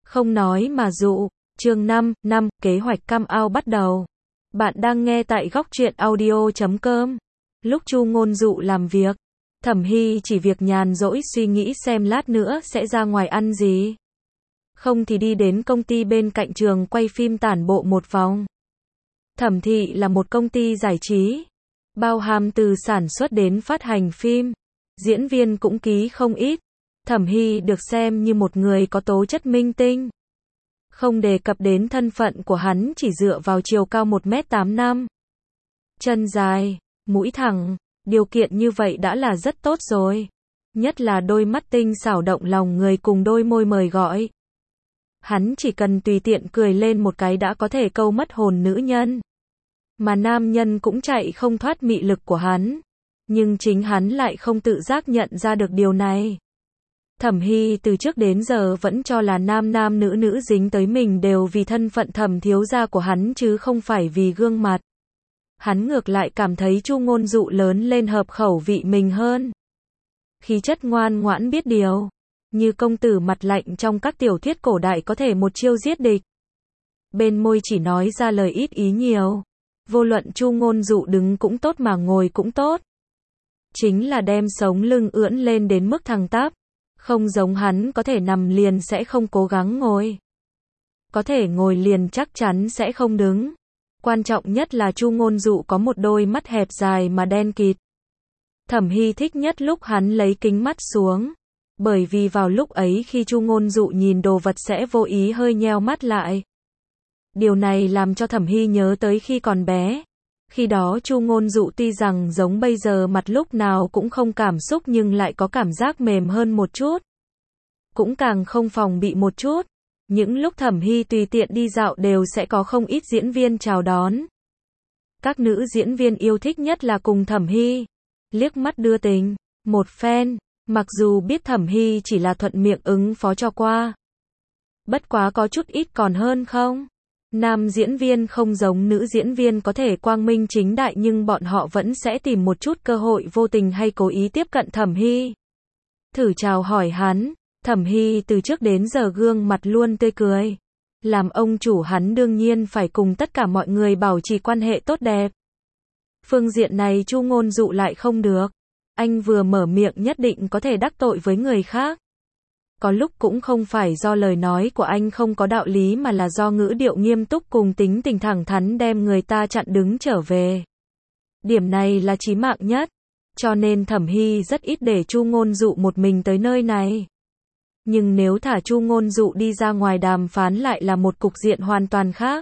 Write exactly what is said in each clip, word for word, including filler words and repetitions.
Không nói mà dụ. Chương năm, năm, kế hoạch come out bắt đầu. Bạn đang nghe tại góc truyện audio chấm com. Lúc Chu Ngôn Dụ làm việc, Thẩm Hy chỉ việc nhàn rỗi suy nghĩ xem lát nữa sẽ ra ngoài ăn gì. Không thì đi đến công ty bên cạnh trường quay phim tản bộ một vòng. Thẩm Thị là một công ty giải trí, bao hàm từ sản xuất đến phát hành phim. Diễn viên cũng ký không ít. Thẩm Hy được xem như một người có tố chất minh tinh. Không đề cập đến thân phận của hắn, chỉ dựa vào chiều cao một mét tám mươi lăm. Chân dài, mũi thẳng, điều kiện như vậy đã là rất tốt rồi. Nhất là đôi mắt tinh xảo động lòng người cùng đôi môi mời gọi. Hắn chỉ cần tùy tiện cười lên một cái đã có thể câu mất hồn nữ nhân. Mà nam nhân cũng chạy không thoát mị lực của hắn. Nhưng chính hắn lại không tự giác nhận ra được điều này. Thẩm Hy từ trước đến giờ vẫn cho là nam nam nữ nữ dính tới mình đều vì thân phận Thẩm thiếu gia của hắn chứ không phải vì gương mặt. Hắn ngược lại cảm thấy Chu Ngôn Dụ lớn lên hợp khẩu vị mình hơn. Khí chất ngoan ngoãn biết điều, như công tử mặt lạnh trong các tiểu thuyết cổ đại có thể một chiêu giết địch. Bên môi chỉ nói ra lời ít ý nhiều. Vô luận Chu Ngôn Dụ đứng cũng tốt mà ngồi cũng tốt. Chính là đem sống lưng ưỡn lên đến mức thẳng tắp. Không giống hắn có thể nằm liền sẽ không cố gắng ngồi. Có thể ngồi liền chắc chắn sẽ không đứng. Quan trọng nhất là Chu Ngôn Dụ có một đôi mắt hẹp dài mà đen kịt. Thẩm Hy thích nhất lúc hắn lấy kính mắt xuống. Bởi vì vào lúc ấy khi Chu Ngôn Dụ nhìn đồ vật sẽ vô ý hơi nheo mắt lại. Điều này làm cho Thẩm Hy nhớ tới khi còn bé. Khi đó Chu Ngôn Dụ tuy rằng giống bây giờ mặt lúc nào cũng không cảm xúc nhưng lại có cảm giác mềm hơn một chút. Cũng càng không phòng bị một chút. Những lúc Thẩm Hy tùy tiện đi dạo đều sẽ có không ít diễn viên chào đón. Các nữ diễn viên yêu thích nhất là cùng Thẩm Hy liếc mắt đưa tình, một phen, mặc dù biết Thẩm Hy chỉ là thuận miệng ứng phó cho qua. Bất quá có chút ít còn hơn không? Nam diễn viên không giống nữ diễn viên có thể quang minh chính đại nhưng bọn họ vẫn sẽ tìm một chút cơ hội vô tình hay cố ý tiếp cận Thẩm Hy. Thử chào hỏi hắn. Thẩm Hy từ trước đến giờ gương mặt luôn tươi cười. Làm ông chủ hắn đương nhiên phải cùng tất cả mọi người bảo trì quan hệ tốt đẹp. Phương diện này Chu Ngôn Dụ lại không được. Anh vừa mở miệng nhất định có thể đắc tội với người khác. Có lúc cũng không phải do lời nói của anh không có đạo lý mà là do ngữ điệu nghiêm túc cùng tính tình thẳng thắn đem người ta chặn đứng trở về. Điểm này là chí mạng nhất. Cho nên Thẩm Hy rất ít để Chu Ngôn Dụ một mình tới nơi này. Nhưng nếu thả Chu Ngôn Dụ đi ra ngoài đàm phán lại là một cục diện hoàn toàn khác.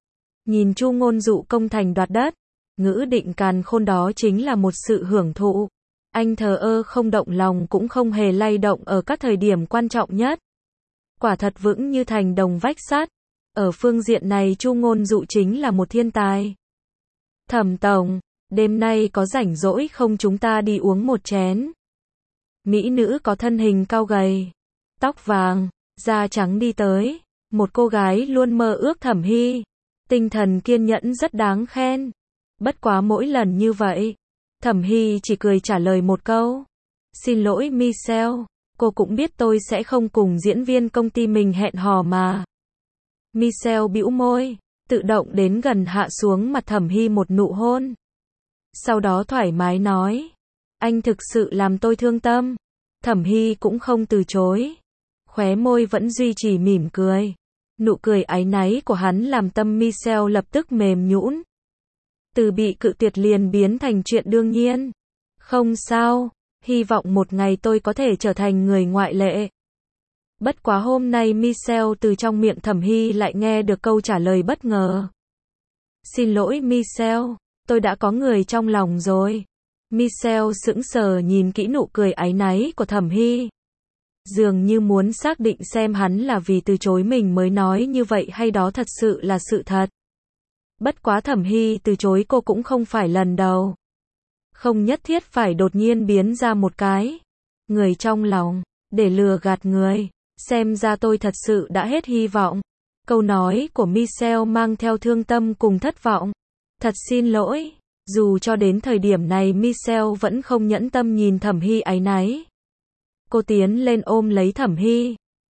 Nhìn Chu Ngôn Dụ công thành đoạt đất, ngữ định càn khôn đó chính là một sự hưởng thụ. Anh thờ ơ không động lòng cũng không hề lay động ở các thời điểm quan trọng nhất. Quả thật vững như thành đồng vách sắt. Ở phương diện này Chu Ngôn Dụ chính là một thiên tài. Thẩm tổng, đêm nay có rảnh rỗi không chúng ta đi uống một chén? Mỹ nữ có thân hình cao gầy, tóc vàng, da trắng đi tới. Một cô gái luôn mơ ước Thẩm Hy. Tinh thần kiên nhẫn rất đáng khen. Bất quá mỗi lần như vậy, Thẩm Hy chỉ cười trả lời một câu. Xin lỗi Michelle, cô cũng biết tôi sẽ không cùng diễn viên công ty mình hẹn hò mà. Michelle bĩu môi, tự động đến gần hạ xuống mặt Thẩm Hy một nụ hôn. Sau đó thoải mái nói. Anh thực sự làm tôi thương tâm. Thẩm Hy cũng không từ chối. Khóe môi vẫn duy trì mỉm cười. Nụ cười áy náy của hắn làm tâm Michelle lập tức mềm nhũn. Từ bị cự tuyệt liền biến thành chuyện đương nhiên. Không sao, hy vọng một ngày tôi có thể trở thành người ngoại lệ. Bất quá hôm nay Michelle từ trong miệng Thẩm Hy lại nghe được câu trả lời bất ngờ. Xin lỗi Michelle, tôi đã có người trong lòng rồi. Michelle sững sờ nhìn kỹ nụ cười áy náy của Thẩm Hy. Dường như muốn xác định xem hắn là vì từ chối mình mới nói như vậy hay đó thật sự là sự thật. Bất quá Thẩm Hy từ chối cô cũng không phải lần đầu. Không nhất thiết phải đột nhiên biến ra một cái người trong lòng, để lừa gạt người. Xem ra tôi thật sự đã hết hy vọng. Câu nói của Michelle mang theo thương tâm cùng thất vọng. Thật xin lỗi. Dù cho đến thời điểm này Michelle vẫn không nhẫn tâm nhìn Thẩm Hy áy náy. Cô tiến lên ôm lấy Thẩm Hy.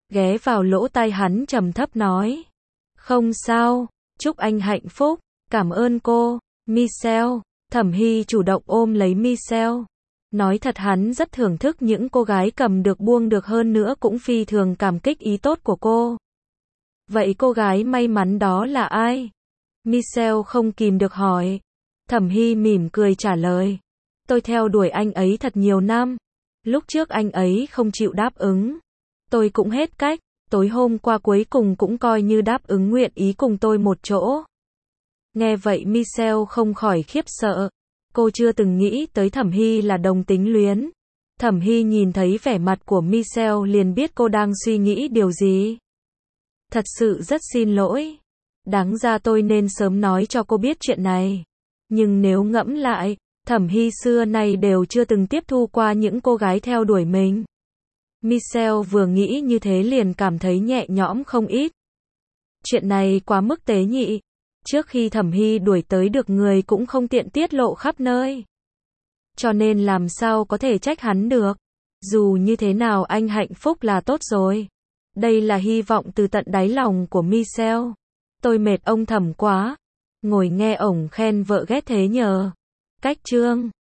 ghé vào lỗ tai hắn trầm thấp nói. Không sao, chúc anh hạnh phúc, cảm ơn cô, Michelle. Thẩm Hy chủ động ôm lấy Michelle. Nói thật hắn rất thưởng thức những cô gái cầm được buông được, hơn nữa cũng phi thường cảm kích ý tốt của cô. Vậy cô gái may mắn đó là ai? Michelle không kìm được hỏi. Thẩm Hy mỉm cười trả lời. Tôi theo đuổi anh ấy thật nhiều năm. Lúc trước anh ấy không chịu đáp ứng. Tôi cũng hết cách, tối hôm qua cuối cùng cũng coi như đáp ứng nguyện ý cùng tôi một chỗ. Nghe vậy Michelle không khỏi khiếp sợ. Cô chưa từng nghĩ tới Thẩm Hy là đồng tính luyến. Thẩm Hy nhìn thấy vẻ mặt của Michelle liền biết cô đang suy nghĩ điều gì. Thật sự rất xin lỗi. Đáng ra tôi nên sớm nói cho cô biết chuyện này. Nhưng nếu ngẫm lại, Thẩm Hy xưa nay đều chưa từng tiếp thu qua những cô gái theo đuổi mình. Michelle vừa nghĩ như thế liền cảm thấy nhẹ nhõm không ít. Chuyện này quá mức tế nhị. Trước khi Thẩm Hy đuổi tới được người cũng không tiện tiết lộ khắp nơi. Cho nên làm sao có thể trách hắn được. Dù như thế nào anh hạnh phúc là tốt rồi. Đây là hy vọng từ tận đáy lòng của Michelle. Tôi mệt ông Thẩm quá. Ngồi nghe ổng khen vợ ghét thế nhờ. Cách chương